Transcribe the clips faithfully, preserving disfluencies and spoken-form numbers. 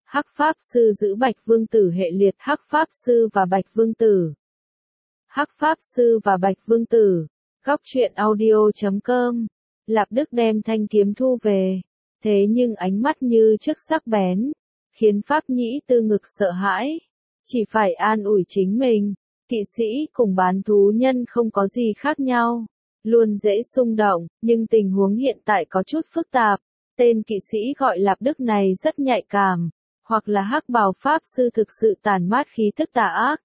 Hắc Pháp Sư giữ Bạch Vương Tử hệ liệt Hắc Pháp Sư và Bạch Vương Tử. Hắc Pháp Sư và Bạch Vương Tử. Góc truyện audio chấm com. Lạp Đức đem thanh kiếm thu về. Thế nhưng ánh mắt như trước sắc bén, khiến Pháp Nhĩ Tư ngực sợ hãi. Chỉ phải an ủi chính mình, kỵ sĩ cùng bán thú nhân không có gì khác nhau. Luôn dễ xung động, nhưng tình huống hiện tại có chút phức tạp. Tên kỵ sĩ gọi Lạp Đức này rất nhạy cảm, hoặc là hắc bào Pháp Sư thực sự tàn mát khí tức tà ác.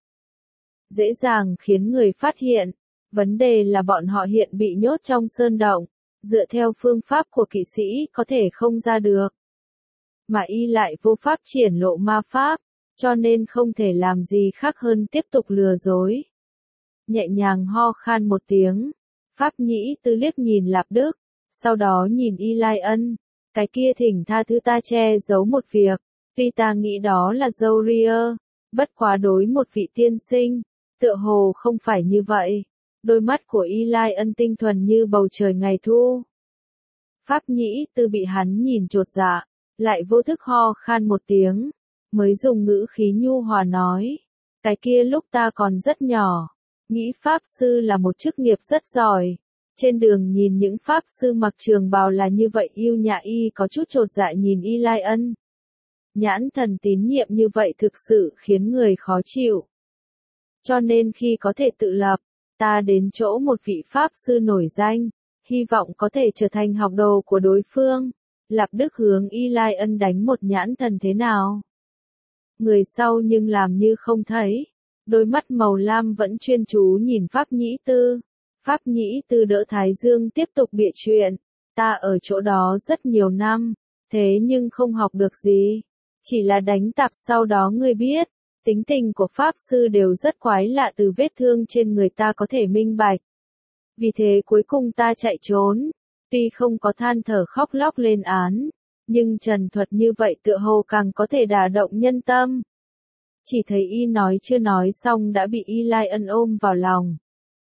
Dễ dàng khiến người phát hiện. Vấn đề là bọn họ hiện bị nhốt trong sơn động, dựa theo phương pháp của kỵ sĩ có thể không ra được. Mà y lại vô pháp triển lộ ma pháp, cho nên không thể làm gì khác hơn tiếp tục lừa dối. Nhẹ nhàng ho khan một tiếng, Pháp Nhĩ Tư liếc nhìn Lạp Đức, sau đó nhìn Y Lai Ân, cái kia thỉnh tha thứ ta che giấu một việc, tuy ta nghĩ đó là dâu ria, bất quá đối một vị tiên sinh, tựa hồ không phải như vậy. Đôi mắt của Y Lai Ân tinh thuần như bầu trời ngày thu. Pháp Nhĩ Tư bị hắn nhìn chột dạ, lại vô thức ho khan một tiếng, mới dùng ngữ khí nhu hòa nói, cái kia lúc ta còn rất nhỏ, nghĩ Pháp Sư là một chức nghiệp rất giỏi. Trên đường nhìn những Pháp Sư mặc trường bào là như vậy yêu nhã, y có chút chột dạ nhìn Y Lai Ân. Nhãn thần tín nhiệm như vậy thực sự khiến người khó chịu. Cho nên khi có thể tự lập, ta đến chỗ một vị Pháp Sư nổi danh, hy vọng có thể trở thành học đồ của đối phương. Lạp Đức hướng Y Lai Ân đánh một nhãn thần thế nào? Người sau nhưng làm như không thấy, đôi mắt màu lam vẫn chuyên chú nhìn Pháp Nhĩ Tư. Pháp Nhĩ Tư đỡ Thái Dương tiếp tục bịa chuyện, ta ở chỗ đó rất nhiều năm, thế nhưng không học được gì, chỉ là đánh tạp. Sau đó ngươi biết, tính tình của Pháp Sư đều rất quái lạ, từ vết thương trên người ta có thể minh bạch. Vì thế cuối cùng ta chạy trốn, tuy không có than thở khóc lóc lên án, nhưng trần thuật như vậy tựa hồ càng có thể đả động nhân tâm. Chỉ thấy y nói chưa nói xong đã bị Y Lai Ân ôm vào lòng.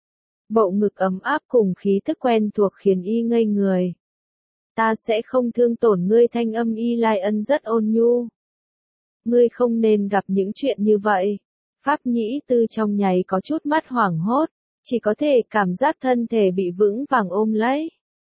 Bộ ngực ấm áp cùng khí thức quen thuộc khiến y ngây người. Ta sẽ không thương tổn ngươi, thanh âm Y Lai Ân rất ôn nhu. Ngươi không nên gặp những chuyện như vậy. Pháp Nhĩ Tư trong nháy có chút mắt hoảng hốt, chỉ có thể cảm giác thân thể bị vững vàng ôm lấy.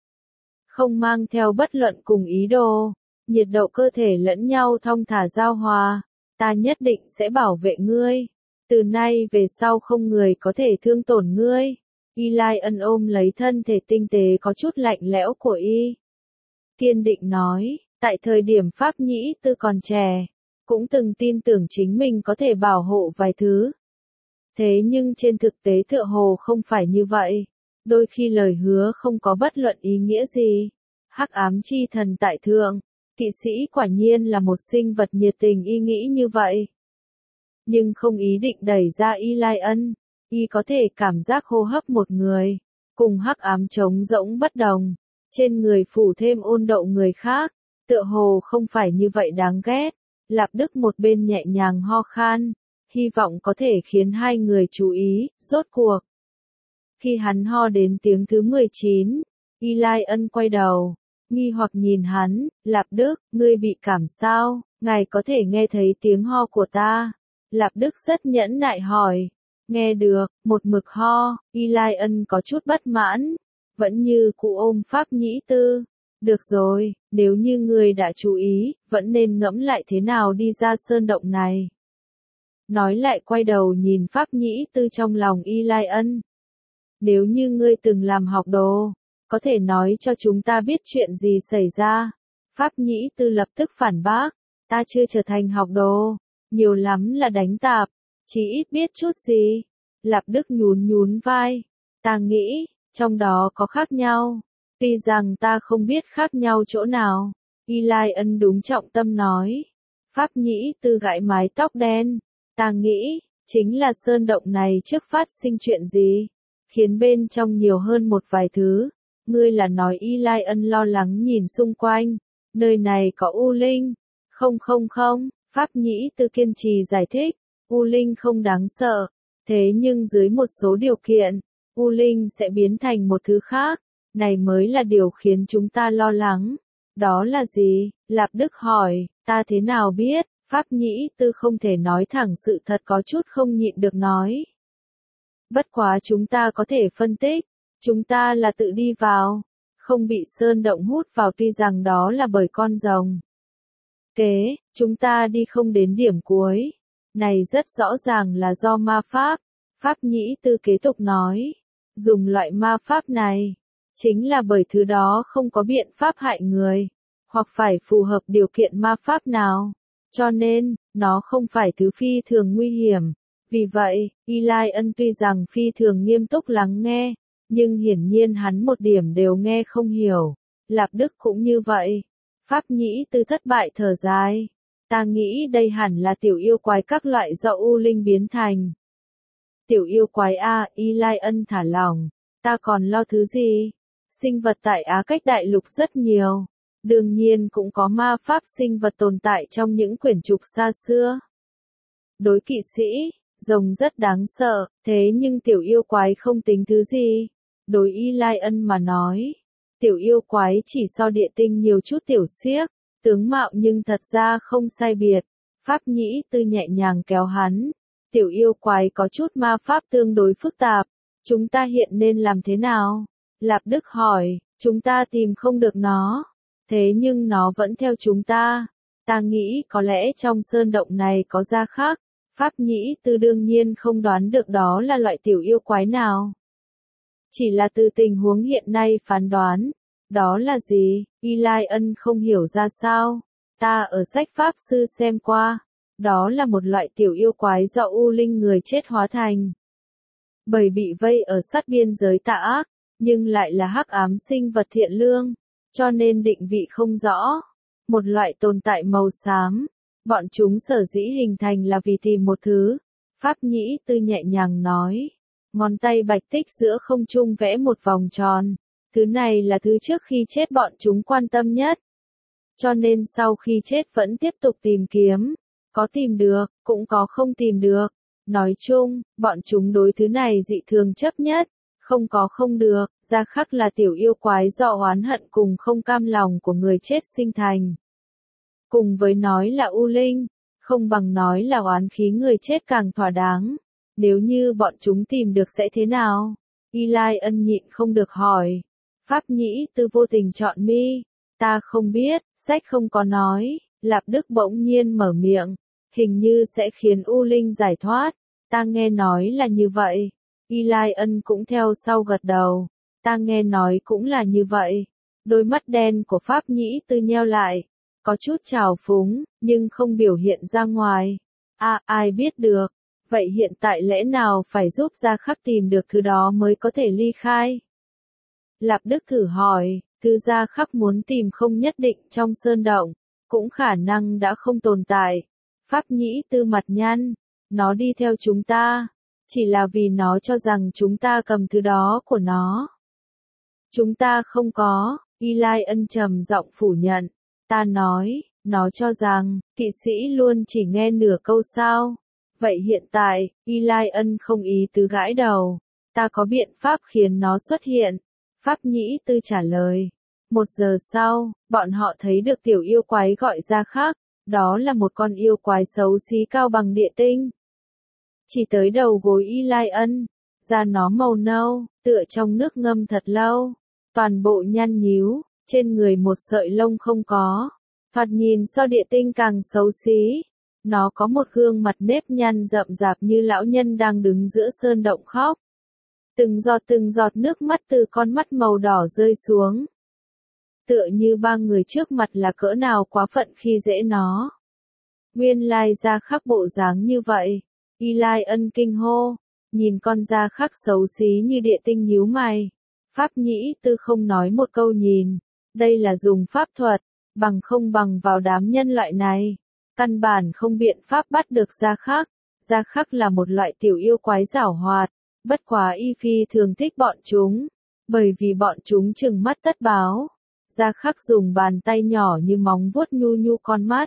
Không mang theo bất luận cùng ý đồ, nhiệt độ cơ thể lẫn nhau thong thả giao hòa. Ta nhất định sẽ bảo vệ ngươi. Từ nay về sau không người có thể thương tổn ngươi. Y Lai Ân ôm lấy thân thể tinh tế có chút lạnh lẽo của y. Kiên định nói, tại thời điểm Pháp Nhĩ Tư còn trẻ, cũng từng tin tưởng chính mình có thể bảo hộ vài thứ. Thế nhưng trên thực tế tựa hồ không phải như vậy. Đôi khi lời hứa không có bất luận ý nghĩa gì. Hắc ám chi thần tại thượng, kỵ sĩ quả nhiên là một sinh vật nhiệt tình, y nghĩ như vậy. Nhưng không ý định đẩy ra Y Lai Ân, y có thể cảm giác hô hấp một người, cùng hắc ám trống rỗng bất đồng, trên người phủ thêm ôn đậu người khác, tựa hồ không phải như vậy đáng ghét. Lạp Đức một bên nhẹ nhàng ho khan, hy vọng có thể khiến hai người chú ý. Rốt cuộc, khi hắn ho đến tiếng thứ mười chín, Y Lai Ân quay đầu, nghi hoặc nhìn hắn, Lạp Đức, ngươi bị cảm sao, ngài có thể nghe thấy tiếng ho của ta. Lạp Đức rất nhẫn nại hỏi, nghe được, một mực ho. Y Lai Ân có chút bất mãn, vẫn như cụ ôm Pháp Nhĩ Tư. Được rồi, nếu như ngươi đã chú ý, vẫn nên ngẫm lại thế nào đi ra sơn động này. Nói lại quay đầu nhìn Pháp Nhĩ Tư trong lòng Y Lai Ân. Nếu như ngươi từng làm học đồ, có thể nói cho chúng ta biết chuyện gì xảy ra. Pháp Nhĩ Tư lập tức phản bác, ta chưa trở thành học đồ, nhiều lắm là đánh tạp, chỉ ít biết chút gì. Lạp Đức nhún nhún vai, ta nghĩ, trong đó có khác nhau, tuy rằng ta không biết khác nhau chỗ nào. Y Lai Ân đúng trọng tâm nói. Pháp Nhĩ Tư gãi mái tóc đen, ta nghĩ, chính là sơn động này trước phát sinh chuyện gì, khiến bên trong nhiều hơn một vài thứ. Ngươi là nói? Y Lai Ân lo lắng nhìn xung quanh, nơi này có U Linh. Không không không, Pháp Nhĩ Tư kiên trì giải thích, U Linh không đáng sợ, thế nhưng dưới một số điều kiện, U Linh sẽ biến thành một thứ khác, này mới là điều khiến chúng ta lo lắng. Đó là gì? Lạp Đức hỏi, ta thế nào biết? Pháp Nhĩ Tư không thể nói thẳng sự thật, có chút không nhịn được nói. Bất quá chúng ta có thể phân tích, chúng ta là tự đi vào, không bị sơn động hút vào, tuy rằng đó là bởi con rồng. Kế, chúng ta đi không đến điểm cuối. Này rất rõ ràng là do ma pháp. Pháp Nhĩ Tư kế tục nói. Dùng loại ma pháp này, chính là bởi thứ đó không có biện pháp hại người, hoặc phải phù hợp điều kiện ma pháp nào. Cho nên, nó không phải thứ phi thường nguy hiểm. Vì vậy, Eli Ân tuy rằng phi thường nghiêm túc lắng nghe, nhưng hiển nhiên hắn một điểm đều nghe không hiểu. Lạp Đức cũng như vậy. Pháp Nhĩ Tư thất bại thở dài. Ta nghĩ đây hẳn là tiểu yêu quái các loại do u linh biến thành. Tiểu yêu quái a, Eli Ân thả lỏng. Ta còn lo thứ gì? Sinh vật tại Á Cách đại lục rất nhiều. Đương nhiên cũng có ma pháp sinh vật tồn tại trong những quyển trục xa xưa. Đối kỵ sĩ, rồng rất đáng sợ, thế nhưng tiểu yêu quái không tính thứ gì. Đối Eli Ân mà nói, tiểu yêu quái chỉ so địa tinh nhiều chút tiểu xiếc, tướng mạo nhưng thật ra không sai biệt. Pháp Nhĩ Tư nhẹ nhàng kéo hắn. Tiểu yêu quái có chút ma pháp tương đối phức tạp. Chúng ta hiện nên làm thế nào? Lạp Đức hỏi, chúng ta tìm không được nó. Thế nhưng nó vẫn theo chúng ta. Ta nghĩ có lẽ trong sơn động này có gia khác. Pháp Nhĩ Tư đương nhiên không đoán được đó là loại tiểu yêu quái nào. Chỉ là từ tình huống hiện nay phán đoán. Đó là gì? Eli Ân không hiểu ra sao. Ta ở sách Pháp Sư xem qua. Đó là một loại tiểu yêu quái do u linh người chết hóa thành. Bởi bị vây ở sát biên giới tà ác, nhưng lại là hắc ám sinh vật thiện lương, cho nên định vị không rõ. Một loại tồn tại màu xám. Bọn chúng sở dĩ hình thành là vì tìm một thứ. Pháp Nhĩ Tư nhẹ nhàng nói. Ngón tay bạch tích giữa không trung vẽ một vòng tròn. Thứ này là thứ trước khi chết bọn chúng quan tâm nhất. Cho nên sau khi chết vẫn tiếp tục tìm kiếm. Có tìm được, cũng có không tìm được. Nói chung, bọn chúng đối thứ này dị thường chấp nhất. Không có không được, gia khắc là tiểu yêu quái do oán hận cùng không cam lòng của người chết sinh thành. Cùng với nói là u linh, không bằng nói là oán khí người chết càng thỏa đáng. Nếu như bọn chúng tìm được sẽ thế nào? Eli Ân nhịn không được hỏi. Pháp Nhĩ Tư vô tình chọn mi. Ta không biết, sách không có nói. Lạp Đức bỗng nhiên mở miệng. Hình như sẽ khiến u linh giải thoát. Ta nghe nói là như vậy. Eli Ân cũng theo sau gật đầu. Ta nghe nói cũng là như vậy. Đôi mắt đen của Pháp Nhĩ Tư nheo lại. Có chút trào phúng, nhưng không biểu hiện ra ngoài. À, ai biết được. Vậy hiện tại lẽ nào phải giúp Gia Khắc tìm được thứ đó mới có thể ly khai? Lạp Đức thử hỏi, thứ Gia Khắc muốn tìm không nhất định trong sơn động, cũng khả năng đã không tồn tại. Pháp Nhĩ Tư mặt nhăn, nó đi theo chúng ta, chỉ là vì nó cho rằng chúng ta cầm thứ đó của nó. Chúng ta không có, Eli Ân trầm giọng phủ nhận. Ta nói, nó cho rằng, kỵ sĩ luôn chỉ nghe nửa câu sao. Vậy hiện tại, Eli Ân không ý tứ gãi đầu. Ta có biện pháp khiến nó xuất hiện. Pháp Nhĩ Tư trả lời. Một giờ sau, bọn họ thấy được tiểu yêu quái gọi ra khác. Đó là một con yêu quái xấu xí cao bằng địa tinh. Chỉ tới đầu gối Eli Ân. Da nó màu nâu, tựa trong nước ngâm thật lâu. Toàn bộ nhăn nhíu, trên người một sợi lông không có. Thoạt nhìn so địa tinh càng xấu xí. Nó có một gương mặt nếp nhăn rậm rạp như lão nhân đang đứng giữa sơn động khóc. Từng giọt từng giọt nước mắt từ con mắt màu đỏ rơi xuống. Tựa như ba người trước mặt là cỡ nào quá phận khi dễ nó. Nguyên lai Gia Khắc bộ dáng như vậy. Eli Ân kinh hô. Nhìn con Gia Khắc xấu xí như địa tinh nhíu mày. Pháp Nhĩ Tư không nói một câu nhìn. Đây là dùng pháp thuật. Bằng không bằng vào đám nhân loại này. Căn bản không biện pháp bắt được Gia Khắc. Gia Khắc là một loại tiểu yêu quái giảo hoạt. Bất quá y phi thường thích bọn chúng. Bởi vì bọn chúng trừng mắt tất báo. Gia Khắc dùng bàn tay nhỏ như móng vuốt nhu nhu con mắt.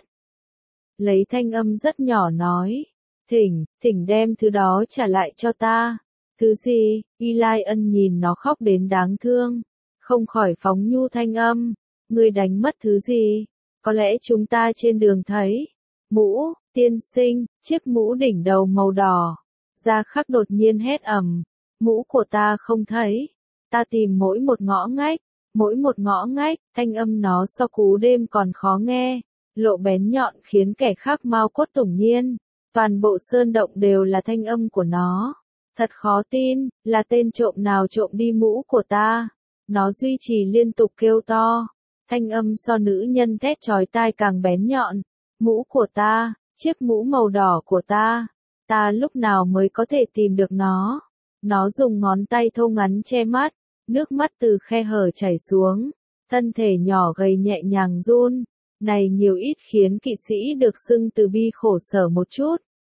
Lấy thanh âm rất nhỏ nói. Thỉnh, thỉnh đem thứ đó trả lại cho ta. Thứ gì? Eli Ân nhìn nó khóc đến đáng thương. Không khỏi phóng nhu thanh âm. Ngươi đánh mất thứ gì? Có lẽ chúng ta trên đường thấy. Mũ, tiên sinh, chiếc mũ đỉnh đầu màu đỏ. Gia Khắc đột nhiên hét ầm, mũ của ta không thấy. Ta tìm mỗi một ngõ ngách, mỗi một ngõ ngách, thanh âm nó so cú đêm còn khó nghe, lộ bén nhọn khiến kẻ khác mau cốt tủng nhiên. Toàn bộ sơn động đều là thanh âm của nó. Thật khó tin, là tên trộm nào trộm đi mũ của ta. Nó duy trì liên tục kêu to. Thanh âm so nữ nhân thét chói tai càng bén nhọn. Mũ của ta, chiếc mũ màu đỏ của ta. Ta lúc nào mới có thể tìm được nó. Nó dùng ngón tay thô ngắn che mắt. Nước mắt từ khe hở chảy xuống. Thân thể nhỏ gầy nhẹ nhàng run. Này nhiều ít khiến kỵ sĩ được xưng từ bi khổ sở một chút.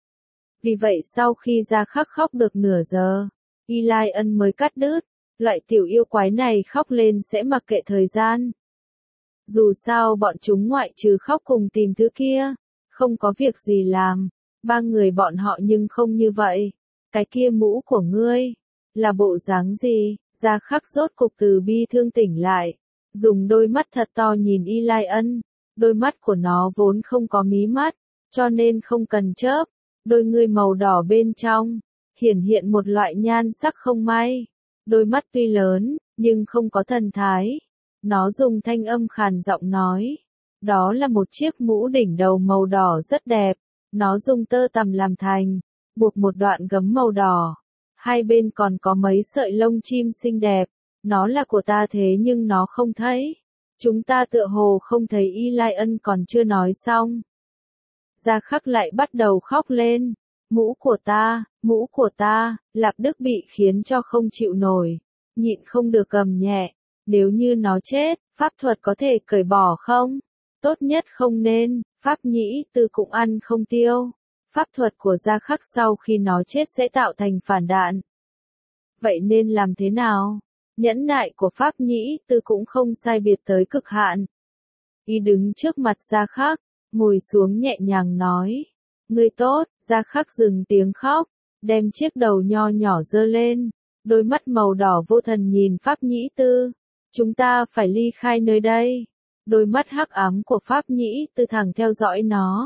Vì vậy sau khi Gia Khắc khóc được nửa giờ, Eli Ân mới cắt đứt. Loại tiểu yêu quái này khóc lên sẽ mặc kệ thời gian. Dù sao bọn chúng ngoại trừ khóc cùng tìm thứ kia, không có việc gì làm. Ba người bọn họ nhưng không như vậy. Cái kia mũ của ngươi, là bộ dáng gì? Gia Khắc rốt cục từ bi thương tỉnh lại. Dùng đôi mắt thật to nhìn Eli Ân. Đôi mắt của nó vốn không có mí mắt, cho nên không cần chớp. Đôi ngươi màu đỏ bên trong, hiển hiện một loại nhan sắc không may. Đôi mắt tuy lớn, nhưng không có thần thái. Nó dùng thanh âm khàn giọng nói. Đó là một chiếc mũ đỉnh đầu màu đỏ rất đẹp. Nó dùng tơ tằm làm thành, buộc một đoạn gấm màu đỏ. Hai bên còn có mấy sợi lông chim xinh đẹp. Nó là của ta thế nhưng nó không thấy. Chúng ta tựa hồ không thấy Eli Ân còn chưa nói xong. Gia Khắc lại bắt đầu khóc lên. Mũ của ta, mũ của ta, Lạp Đức bị khiến cho không chịu nổi. Nhịn không được gầm nhẹ. Nếu như nó chết, pháp thuật có thể cởi bỏ không? Tốt nhất không nên, pháp nhĩ tư cũng ăn không tiêu. Pháp thuật của Gia Khắc sau khi nó chết sẽ tạo thành phản đạn. Vậy nên làm thế nào? Nhẫn nại của pháp nhĩ tư cũng không sai biệt tới cực hạn. Y đứng trước mặt Gia Khắc, ngồi xuống nhẹ nhàng nói. Ngươi tốt, Gia Khắc dừng tiếng khóc, đem chiếc đầu nho nhỏ giơ lên, đôi mắt màu đỏ vô thần nhìn pháp nhĩ tư. Chúng ta phải ly khai nơi đây. Đôi mắt hắc ám của pháp nhĩ tư thẳng theo dõi nó.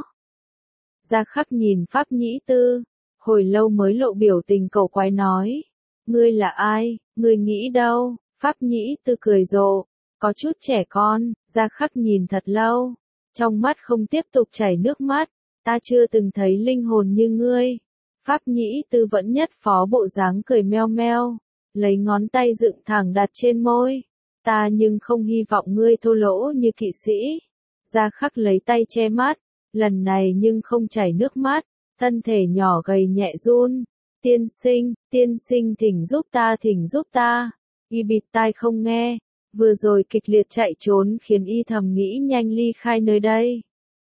Gia Khắc nhìn pháp nhĩ tư, hồi lâu mới lộ biểu tình cầu quái nói. Ngươi là ai, ngươi nghĩ đâu? Pháp nhĩ tư cười rộ, có chút trẻ con. Gia Khắc nhìn thật lâu, trong mắt không tiếp tục chảy nước mắt. Ta chưa từng thấy linh hồn như ngươi. Pháp nhĩ tư vẫn nhất phó bộ dáng cười meo meo, lấy ngón tay dựng thẳng đặt trên môi. Ta nhưng không hy vọng ngươi thô lỗ như kỵ sĩ. Gia Khắc lấy tay che mắt, lần này nhưng không chảy nước mắt, thân thể nhỏ gầy nhẹ run. Tiên sinh, tiên sinh thỉnh giúp ta thỉnh giúp ta. Y bịt tai không nghe, vừa rồi kịch liệt chạy trốn khiến y thầm nghĩ nhanh ly khai nơi đây.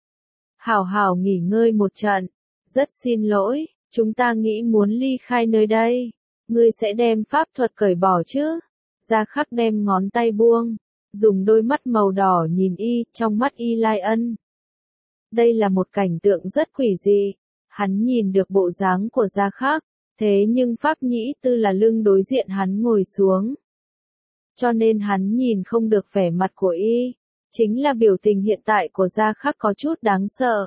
Hảo hảo nghỉ ngơi một trận, rất xin lỗi, chúng ta nghĩ muốn ly khai nơi đây. Ngươi sẽ đem pháp thuật cởi bỏ chứ? Gia Khắc đem ngón tay buông, dùng đôi mắt màu đỏ nhìn y, trong mắt Eli Ân. Đây là một cảnh tượng rất quỷ dị. Hắn nhìn được bộ dáng của Gia Khắc, thế nhưng pháp nhĩ tư là lưng đối diện hắn ngồi xuống. Cho nên hắn nhìn không được vẻ mặt của y. Chính là biểu tình hiện tại của Gia Khắc có chút đáng sợ.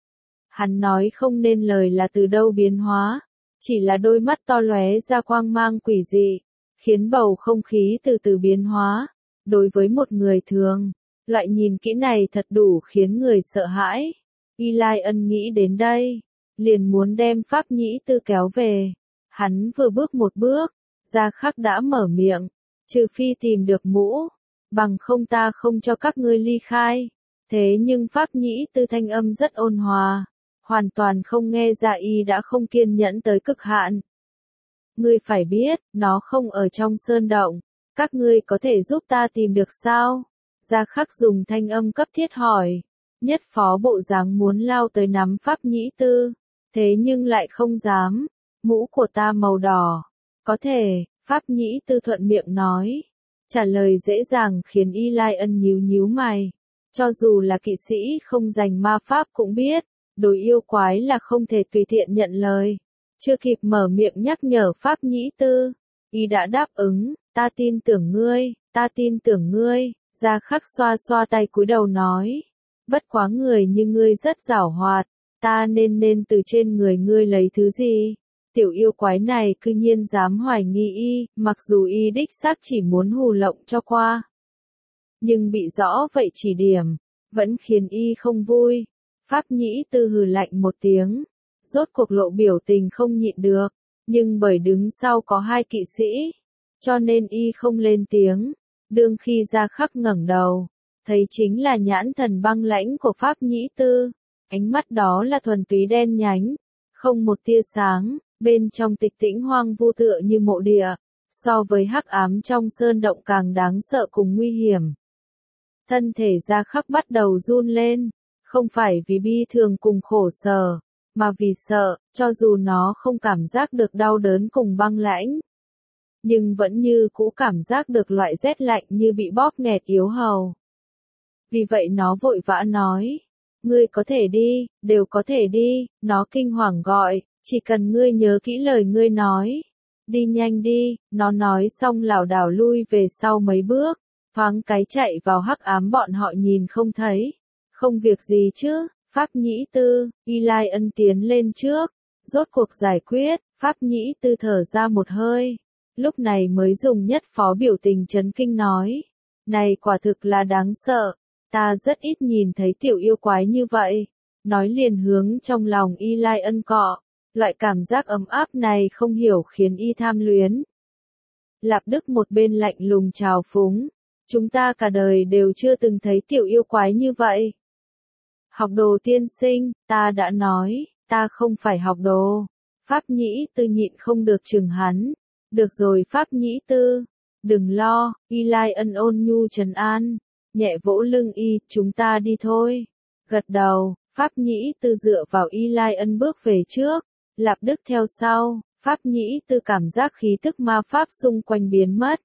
Hắn nói không nên lời là từ đâu biến hóa, chỉ là đôi mắt to lóe ra quang mang quỷ dị, khiến bầu không khí từ từ biến hóa. Đối với một người thường, loại nhìn kỹ này thật đủ khiến người sợ hãi. Eli Ân nghĩ đến đây, liền muốn đem pháp nhĩ tư kéo về. Hắn vừa bước một bước, Gia Khắc đã mở miệng, trừ phi tìm được mũ, bằng không ta không cho các ngươi ly khai. Thế nhưng pháp nhĩ tư thanh âm rất ôn hòa, hoàn toàn không nghe ra y đã không kiên nhẫn tới cực hạn. Ngươi phải biết, nó không ở trong sơn động, các ngươi có thể giúp ta tìm được sao? Gia Khắc dùng thanh âm cấp thiết hỏi. Nhất phó bộ dáng muốn lao tới nắm pháp nhĩ tư, thế nhưng lại không dám. Mũ của ta màu đỏ. Có thể, pháp nhĩ tư thuận miệng nói. Trả lời dễ dàng khiến Eli Ân nhíu nhíu mày. Cho dù là kỵ sĩ không dành ma pháp cũng biết, đối yêu quái là không thể tùy tiện nhận lời. Chưa kịp mở miệng nhắc nhở pháp nhĩ tư, y đã đáp ứng. Ta tin tưởng ngươi, ta tin tưởng ngươi. Gia Khắc xoa xoa tay cúi đầu nói. Bất quá người như ngươi rất giảo hoạt, Ta nên nên từ trên người ngươi lấy thứ gì? Tiểu yêu quái này cư nhiên dám hoài nghi y, mặc dù y đích xác chỉ muốn hù lộng cho qua. Nhưng bị rõ vậy chỉ điểm, vẫn khiến y không vui. Pháp nhĩ tư hừ lạnh một tiếng, rốt cuộc lộ biểu tình không nhịn được, nhưng bởi đứng sau có hai kỵ sĩ, cho nên y không lên tiếng. Đương khi Gia Khắc ngẩng đầu, thấy chính là nhãn thần băng lãnh của Pháp nhĩ tư, ánh mắt đó là thuần túy đen nhánh, không một tia sáng, bên trong tịch tĩnh hoang vu tựa như mộ địa, so với hắc ám trong sơn động càng đáng sợ cùng nguy hiểm. Thân thể Gia Khắc bắt đầu run lên, không phải vì bi thường cùng khổ sở, mà vì sợ, cho dù nó không cảm giác được đau đớn cùng băng lãnh, nhưng vẫn như cũ cảm giác được loại rét lạnh như bị bóp nghẹt yếu hầu. Vì vậy nó vội vã nói, ngươi có thể đi, đều có thể đi, nó kinh hoàng gọi, chỉ cần ngươi nhớ kỹ lời ngươi nói. Đi nhanh đi, nó nói xong lảo đảo lui về sau mấy bước, thoáng cái chạy vào hắc ám bọn họ nhìn không thấy. Không việc gì chứ, Pháp nhĩ tư, Eli ân tiến lên trước, rốt cuộc giải quyết, Pháp nhĩ tư thở ra một hơi, lúc này mới dùng nhất phó biểu tình chấn kinh nói, này quả thực là đáng sợ, ta rất ít nhìn thấy tiểu yêu quái như vậy, nói liền hướng trong lòng Eli ân cọ, loại cảm giác ấm áp này không hiểu khiến y tham luyến. Lạp Đức một bên lạnh lùng trào phúng, chúng ta cả đời đều chưa từng thấy tiểu yêu quái như vậy. Học đồ tiên sinh, ta đã nói, ta không phải học đồ. Pháp nhĩ tư nhịn không được chừng hắn. Được rồi Pháp nhĩ tư, đừng lo, Eli ân ôn nhu trấn an, nhẹ vỗ lưng y, chúng ta đi thôi. Gật đầu, Pháp nhĩ tư dựa vào Eli ân bước về trước, Lạp Đức theo sau, Pháp nhĩ tư cảm giác khí tức ma pháp xung quanh biến mất.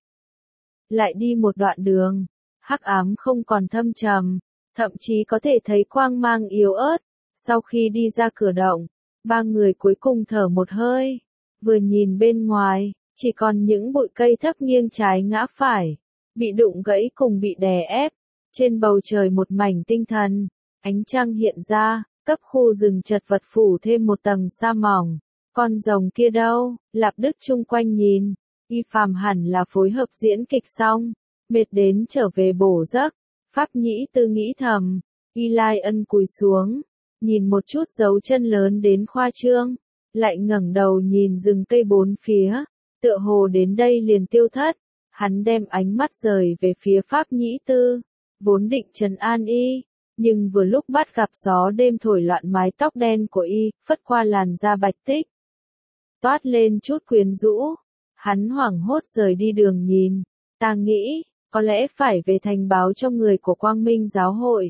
Lại đi một đoạn đường, hắc ám không còn thâm trầm, thậm chí có thể thấy quang mang yếu ớt. Sau khi đi ra cửa động, ba người cuối cùng thở một hơi, vừa nhìn bên ngoài, chỉ còn những bụi cây thấp nghiêng trái ngã phải, bị đụng gãy cùng bị đè ép. Trên bầu trời một mảnh tinh thần, ánh trăng hiện ra, cấp khu rừng chật vật phủ thêm một tầng sa mỏng. Con rồng kia đâu? Lạp Đức chung quanh nhìn, y phàm hẳn là phối hợp diễn kịch xong, mệt đến trở về bổ giấc. Pháp nhĩ tư nghĩ thầm, Eli ân cúi xuống, nhìn một chút dấu chân lớn đến khoa trương, lại ngẩng đầu nhìn rừng cây bốn phía, tựa hồ đến đây liền tiêu thất. Hắn đem ánh mắt rời về phía Pháp nhĩ tư, vốn định trấn an y, nhưng vừa lúc bắt gặp gió đêm thổi loạn mái tóc đen của y, phất qua làn da bạch tích, toát lên chút quyến rũ. Hắn hoảng hốt rời đi đường nhìn, ta nghĩ, có lẽ phải về thành báo cho người của Quang Minh giáo hội.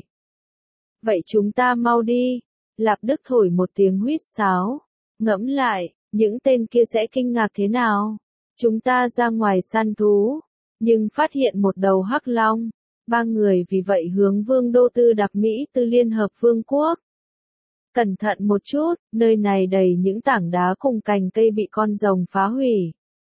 Vậy chúng ta mau đi. Lạp Đức thổi một tiếng huýt sáo, ngẫm lại, những tên kia sẽ kinh ngạc thế nào? Chúng ta ra ngoài săn thú, nhưng phát hiện một đầu hắc long. Ba người vì vậy hướng vương đô Tư Đặc Mỹ Tư Liên Hợp Vương quốc. Cẩn thận một chút, nơi này đầy những tảng đá cùng cành cây bị con rồng phá hủy.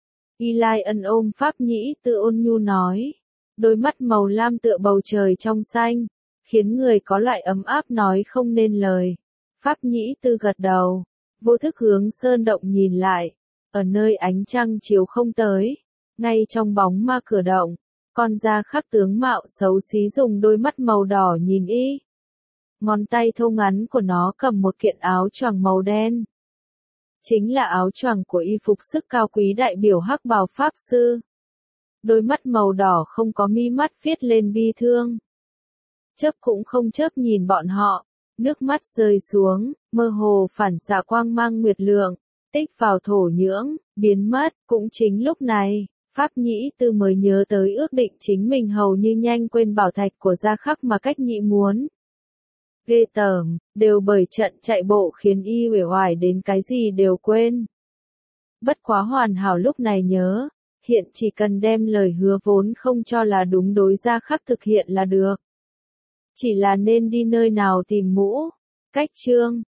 Eli ân ôm Pháp nhĩ tư ôn nhu nói, đôi mắt màu lam tựa bầu trời trong xanh, khiến người có loại ấm áp nói không nên lời. Pháp nhĩ tư gật đầu, vô thức hướng sơn động nhìn lại, ở nơi ánh trăng chiếu không tới, ngay trong bóng ma cửa động, con Gia Khắc tướng mạo xấu xí dùng đôi mắt màu đỏ nhìn y. Ngón tay thô ngắn của nó cầm một kiện áo choàng màu đen. Chính là áo choàng của y phục sức cao quý đại biểu hắc bào pháp sư. Đôi mắt màu đỏ không có mi mắt viết lên bi thương. Chớp cũng không chớp nhìn bọn họ, nước mắt rơi xuống, mơ hồ phản xạ quang mang nguyệt lượng, tích vào thổ nhưỡng, biến mất. Cũng chính lúc này, Pháp nhĩ tư mới nhớ tới ước định chính mình hầu như nhanh quên bảo thạch của Gia Khắc mà cách nhị muốn. Ghê tởm, đều bởi trận chạy bộ khiến y uể oải đến cái gì đều quên. Bất quá hoàn hảo lúc này nhớ, hiện chỉ cần đem lời hứa vốn không cho là đúng đối Gia Khắc thực hiện là được. Chỉ là nên đi nơi nào tìm mũ. Cách chương